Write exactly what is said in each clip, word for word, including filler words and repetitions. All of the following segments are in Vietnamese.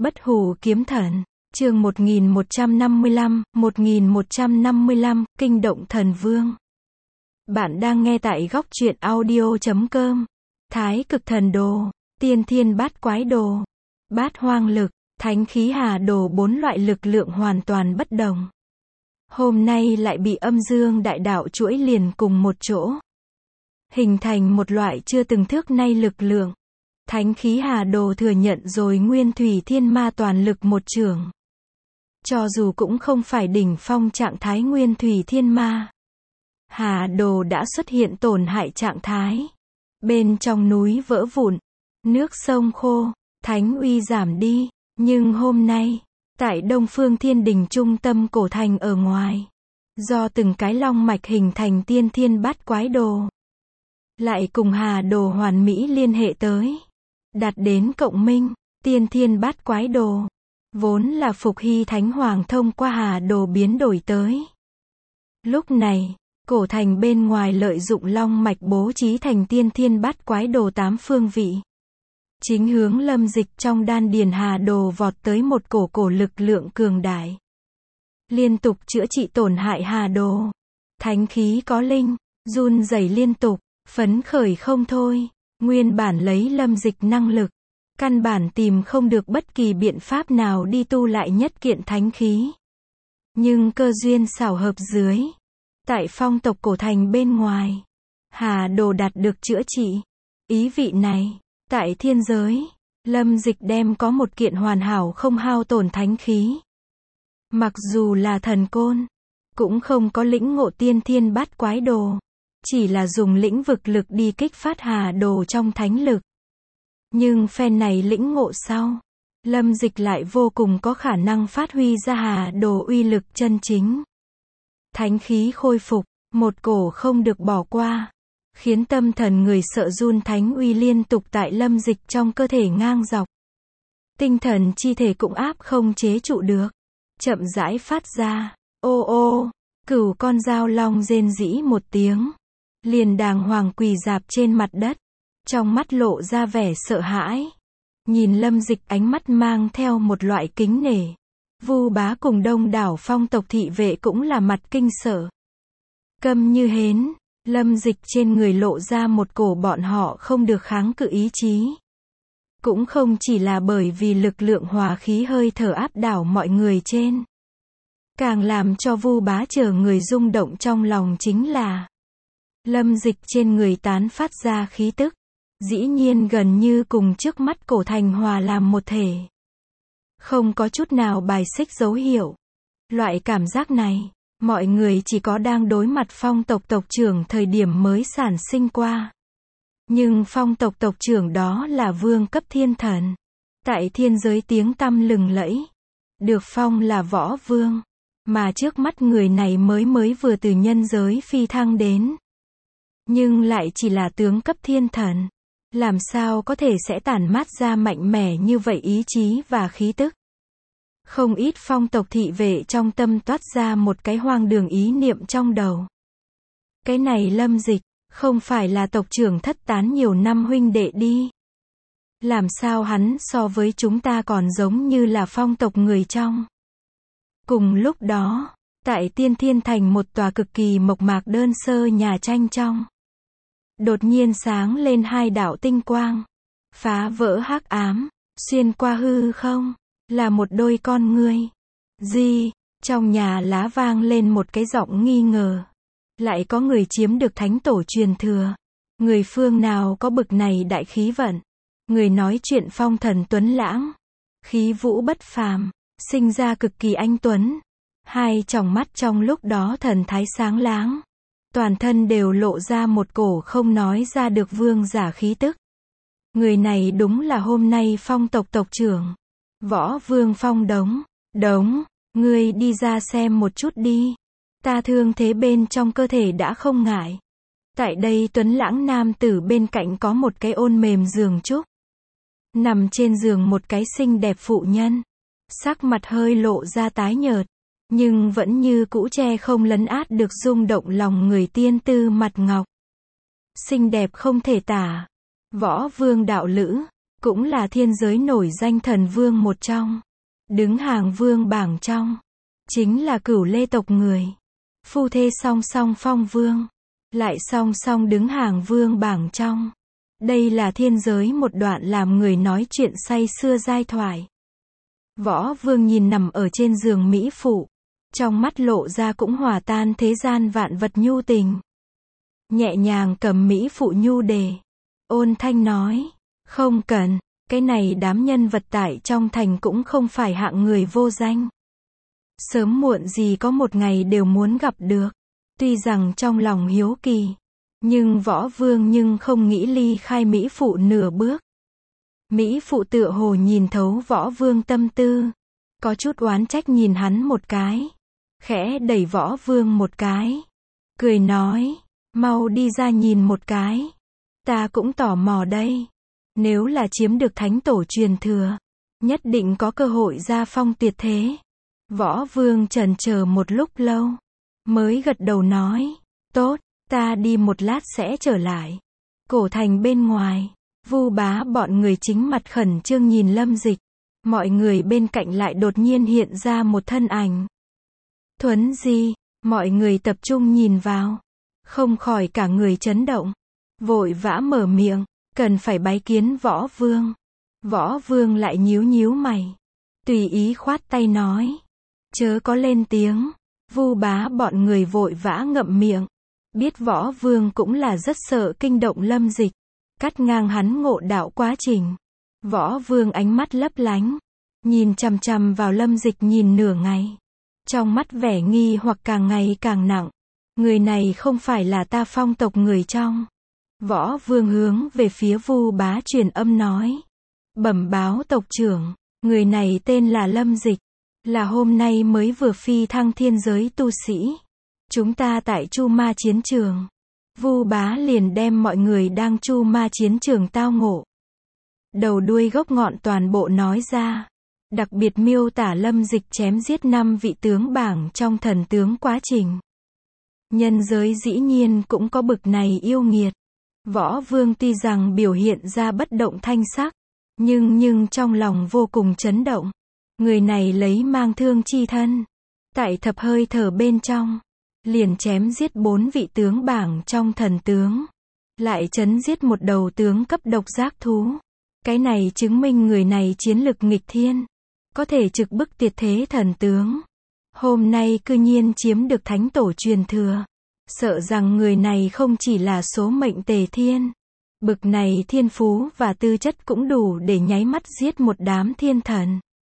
Bất hủ kiếm thần, chương một nghìn một trăm năm mươi lăm, một nghìn một trăm năm mươi lăm, Kinh động thần vương. Bạn đang nghe tại góc truyện audio chấm com. Thái cực thần đồ, tiên thiên bát quái đồ, bát hoang lực, thánh khí hà đồ, bốn loại lực lượng hoàn toàn bất đồng. Hôm nay lại bị âm dương đại đạo chuỗi liền cùng một chỗ, hình thành một loại chưa từng trước nay lực lượng. Thánh khí hà đồ thừa nhận rồi nguyên thủy thiên ma toàn lực một chưởng. Cho dù cũng không phải đỉnh phong trạng thái nguyên thủy thiên ma, hà đồ đã xuất hiện tổn hại trạng thái. Bên trong núi vỡ vụn, nước sông khô, thánh uy giảm đi. Nhưng hôm nay, tại Đông Phương Thiên Đình trung tâm cổ thành ở ngoài, do từng cái long mạch hình thành tiên thiên bát quái đồ, lại cùng hà đồ hoàn mỹ liên hệ tới, đạt đến cộng minh. Tiên thiên bát quái đồ vốn là Phục Hy Thánh Hoàng thông qua hà đồ biến đổi tới. Lúc này, cổ thành bên ngoài lợi dụng long mạch bố trí thành tiên thiên bát quái đồ tám phương vị, chính hướng Lâm Dịch trong đan điền hà đồ vọt tới một cổ cổ lực lượng cường đại, liên tục chữa trị tổn hại hà đồ. Thánh khí có linh, run rẩy liên tục, phấn khởi không thôi. Nguyên bản lấy Lâm Dịch năng lực, căn bản tìm không được bất kỳ biện pháp nào đi tu lại nhất kiện thánh khí. Nhưng cơ duyên xảo hợp dưới, tại phong tộc cổ thành bên ngoài, hà đồ đạt được chữa trị. Ý vị này, tại thiên giới, Lâm Dịch đem có một kiện hoàn hảo không hao tổn thánh khí. Mặc dù là thần côn, cũng không có lĩnh ngộ tiên thiên bát quái đồ, chỉ là dùng lĩnh vực lực đi kích phát hà đồ trong thánh lực. Nhưng phen này lĩnh ngộ sau, Lâm Dịch lại vô cùng có khả năng phát huy ra hà đồ uy lực chân chính. Thánh khí khôi phục, một cổ không được bỏ qua, khiến tâm thần người sợ run thánh uy liên tục tại Lâm Dịch trong cơ thể ngang dọc. Tinh thần chi thể cũng áp không chế trụ được, chậm rãi phát ra. Ô ô, cửu con dao long rên rỉ một tiếng, liền đàng hoàng quỳ rạp trên mặt đất, trong mắt lộ ra vẻ sợ hãi. Nhìn Lâm Dịch ánh mắt mang theo một loại kính nể. Vu Bá cùng đông đảo phong tộc thị vệ cũng là mặt kinh sợ. Câm như hến, Lâm Dịch trên người lộ ra một cổ bọn họ không được kháng cự ý chí. Cũng không chỉ là bởi vì lực lượng hòa khí hơi thở áp đảo mọi người trên. Càng làm cho Vu Bá chờ người rung động trong lòng chính là Lâm Dịch trên người tán phát ra khí tức, dĩ nhiên gần như cùng trước mắt cổ thành hòa làm một thể. Không có chút nào bài xích dấu hiệu. Loại cảm giác này, mọi người chỉ có đang đối mặt phong tộc tộc trưởng thời điểm mới sản sinh qua. Nhưng phong tộc tộc trưởng đó là vương cấp thiên thần, tại thiên giới tiếng tăm lừng lẫy, được phong là võ vương, mà trước mắt người này mới mới vừa từ nhân giới phi thăng đến. Nhưng lại chỉ là tướng cấp thiên thần, làm sao có thể sẽ tản mát ra mạnh mẽ như vậy ý chí và khí tức. Không ít phong tộc thị vệ trong tâm toát ra một cái hoang đường ý niệm trong đầu. Cái này Lâm Dịch, không phải là tộc trưởng thất tán nhiều năm huynh đệ đi. Làm sao hắn so với chúng ta còn giống như là phong tộc người trong. Cùng lúc đó, tại Tiên Thiên Thành một tòa cực kỳ mộc mạc đơn sơ nhà tranh trong, đột nhiên sáng lên hai đạo tinh quang, phá vỡ hắc ám, xuyên qua hư không, là một đôi con ngươi. Gì? Trong nhà lá vang lên một cái giọng nghi ngờ. Lại có người chiếm được thánh tổ truyền thừa. Người phương nào có bực này đại khí vận? Người nói chuyện phong thần tuấn lãng, khí vũ bất phàm, sinh ra cực kỳ anh tuấn. Hai tròng mắt trong lúc đó thần thái sáng láng, toàn thân đều lộ ra một cổ không nói ra được vương giả khí tức. Người này đúng là hôm nay phong tộc tộc trưởng, Võ Vương Phong Đống. Đống, ngươi đi ra xem một chút đi. Ta thương thế bên trong cơ thể đã không ngại. Tại đây tuấn lãng nam tử bên cạnh có một cái ôn mềm giường trúc. Nằm trên giường một cái xinh đẹp phụ nhân, sắc mặt hơi lộ ra tái nhợt, nhưng vẫn như cũ che không lấn át được rung động lòng người tiên tư mặt ngọc. Xinh đẹp không thể tả. Võ Vương đạo lữ, cũng là thiên giới nổi danh thần vương một trong. Đứng hàng vương bảng trong, chính là Cửu Lê tộc người. Phu thê song song phong vương, lại song song đứng hàng vương bảng trong. Đây là thiên giới một đoạn làm người nói chuyện say xưa giai thoại. Võ Vương nhìn nằm ở trên giường mỹ phụ, trong mắt lộ ra cũng hòa tan thế gian vạn vật nhu tình. Nhẹ nhàng cầm mỹ phụ nhu đề, ôn thanh nói, không cần, cái này đám nhân vật tại trong thành cũng không phải hạng người vô danh. Sớm muộn gì có một ngày đều muốn gặp được. Tuy rằng trong lòng hiếu kỳ, nhưng Võ Vương nhưng không nghĩ ly khai mỹ phụ nửa bước. Mỹ phụ tựa hồ nhìn thấu Võ Vương tâm tư, có chút oán trách nhìn hắn một cái, khẽ đẩy Võ Vương một cái, cười nói, mau đi ra nhìn một cái, ta cũng tò mò đây, nếu là chiếm được thánh tổ truyền thừa, nhất định có cơ hội gia phong tuyệt thế. Võ Vương chần chờ một lúc lâu, mới gật đầu nói, tốt, ta đi một lát sẽ trở lại. Cổ thành bên ngoài, Vu Bá bọn người chính mặt khẩn trương nhìn Lâm Dịch, mọi người bên cạnh lại đột nhiên hiện ra một thân ảnh. Thuấn Di, mọi người tập trung nhìn vào, không khỏi cả người chấn động, vội vã mở miệng, cần phải bái kiến Võ Vương. Võ Vương lại nhíu nhíu mày, tùy ý khoát tay nói, chớ có lên tiếng. Vu Bá bọn người vội vã ngậm miệng, biết Võ Vương cũng là rất sợ kinh động Lâm Dịch, cắt ngang hắn ngộ đạo quá trình. Võ Vương ánh mắt lấp lánh, nhìn chằm chằm vào Lâm Dịch nhìn nửa ngày, trong mắt vẻ nghi hoặc càng ngày càng nặng. Người này không phải là ta Phong tộc người trong. Võ Vương hướng về phía Vu Bá truyền âm nói, bẩm báo tộc trưởng, người này tên là Lâm Dịch, là hôm nay mới vừa phi thăng thiên giới tu sĩ. Chúng ta tại Chu Ma chiến trường. Vu Bá liền đem mọi người đang Chu Ma chiến trường tao ngộ, đầu đuôi gốc ngọn toàn bộ nói ra, đặc biệt miêu tả Lâm Dịch chém giết năm vị tướng bảng trong thần tướng quá trình. Nhân giới dĩ nhiên cũng có bực này yêu nghiệt. Võ Vương tuy rằng biểu hiện ra bất động thanh sắc, nhưng nhưng trong lòng vô cùng chấn động. Người này lấy mang thương chi thân, tại thập hơi thở bên trong, liền chém giết bốn vị tướng bảng trong thần tướng, lại chấn giết một đầu tướng cấp độc giác thú. Cái này chứng minh người này chiến lực nghịch thiên, có thể trực bức tuyệt thế thần tướng. Hôm nay cư nhiên chiếm được thánh tổ truyền thừa, sợ rằng người này không chỉ là số mệnh tề thiên, bực này thiên phú và tư chất cũng đủ để nháy mắt giết một đám thiên thần.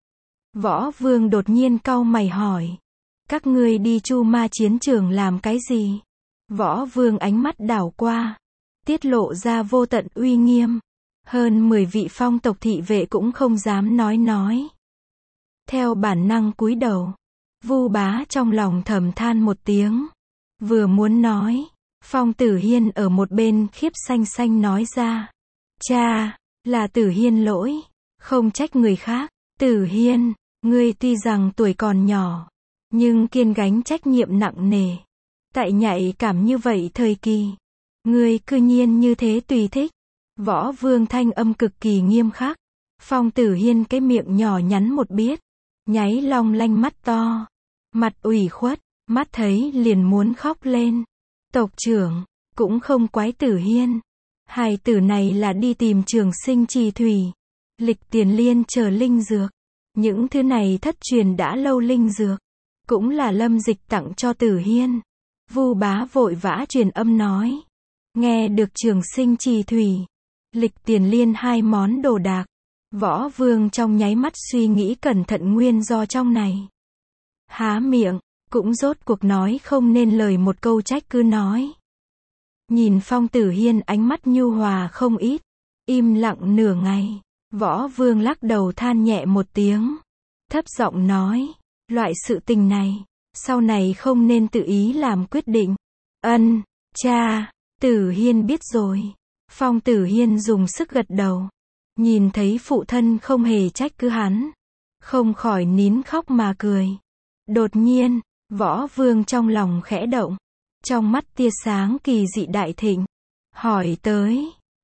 Võ Vương đột nhiên cau mày hỏi, các ngươi đi Chu Ma chiến trường làm cái gì? Võ Vương ánh mắt đảo qua, tiết lộ ra vô tận uy nghiêm. Hơn mười vị phong tộc thị vệ cũng không dám nói nói. Theo bản năng cúi đầu, Vu Bá trong lòng thầm than một tiếng. Vừa muốn nói, Phong Tử Hiên ở một bên khiếp xanh xanh nói ra. Cha, là Tử Hiên lỗi, không trách người khác. Tử Hiên, ngươi tuy rằng tuổi còn nhỏ, nhưng kiên gánh trách nhiệm nặng nề. Tại nhạy cảm như vậy thời kỳ, ngươi cư nhiên như thế tùy thích. Võ Vương thanh âm cực kỳ nghiêm khắc. Phong Tử Hiên cái miệng nhỏ nhắn một biết, nháy long lanh mắt to, mặt ủy khuất, mắt thấy liền muốn khóc lên. Tộc trưởng, cũng không quái Tử Hiên. Hài tử này là đi tìm Trường Sinh Trì Thủy, Lịch Tiền Liên chờ linh dược. Những thứ này thất truyền đã lâu linh dược, cũng là Lâm Dịch tặng cho Tử Hiên. Vu Bá vội vã truyền âm nói, nghe được Trường Sinh Trì Thủy, Lịch Tiền Liên hai món đồ đạc. Võ Vương trong nháy mắt suy nghĩ cẩn thận nguyên do trong này. Há miệng, cũng rốt cuộc nói không nên lời một câu trách cứ nói. Nhìn Phong Tử Hiên ánh mắt nhu hòa không ít, im lặng nửa ngày. Võ Vương lắc đầu than nhẹ một tiếng, thấp giọng nói, loại sự tình này, sau này không nên tự ý làm quyết định. Ân, cha, Tử Hiên biết rồi. Phong Tử Hiên dùng sức gật đầu, nhìn thấy phụ thân không hề trách cứ hắn, không khỏi nín khóc mà cười. Đột nhiên, Võ Vương trong lòng khẽ động, trong mắt tia sáng kỳ dị đại thịnh, hỏi tới,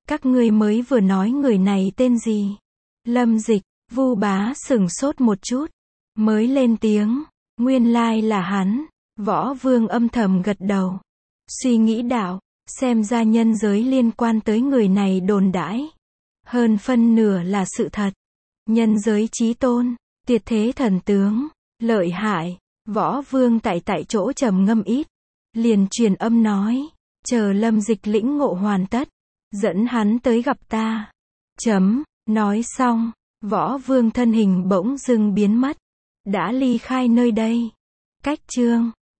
Các ngươi mới vừa nói người này tên gì? Lâm Dịch, Vu Bá sửng sốt một chút, mới lên tiếng, nguyên lai là hắn. Võ Vương âm thầm gật đầu, suy nghĩ đạo, xem ra nhân giới liên quan tới người này đồn đãi, hơn phân nửa là sự thật. Nhân giới chí tôn, tuyệt thế thần tướng, lợi hại. Võ Vương tại tại chỗ trầm ngâm ít, liền truyền âm nói, chờ Lâm Dịch lĩnh ngộ hoàn tất, dẫn hắn tới gặp ta. Chấm, nói xong, Võ Vương thân hình bỗng dưng biến mất, đã ly khai nơi đây. Cách chương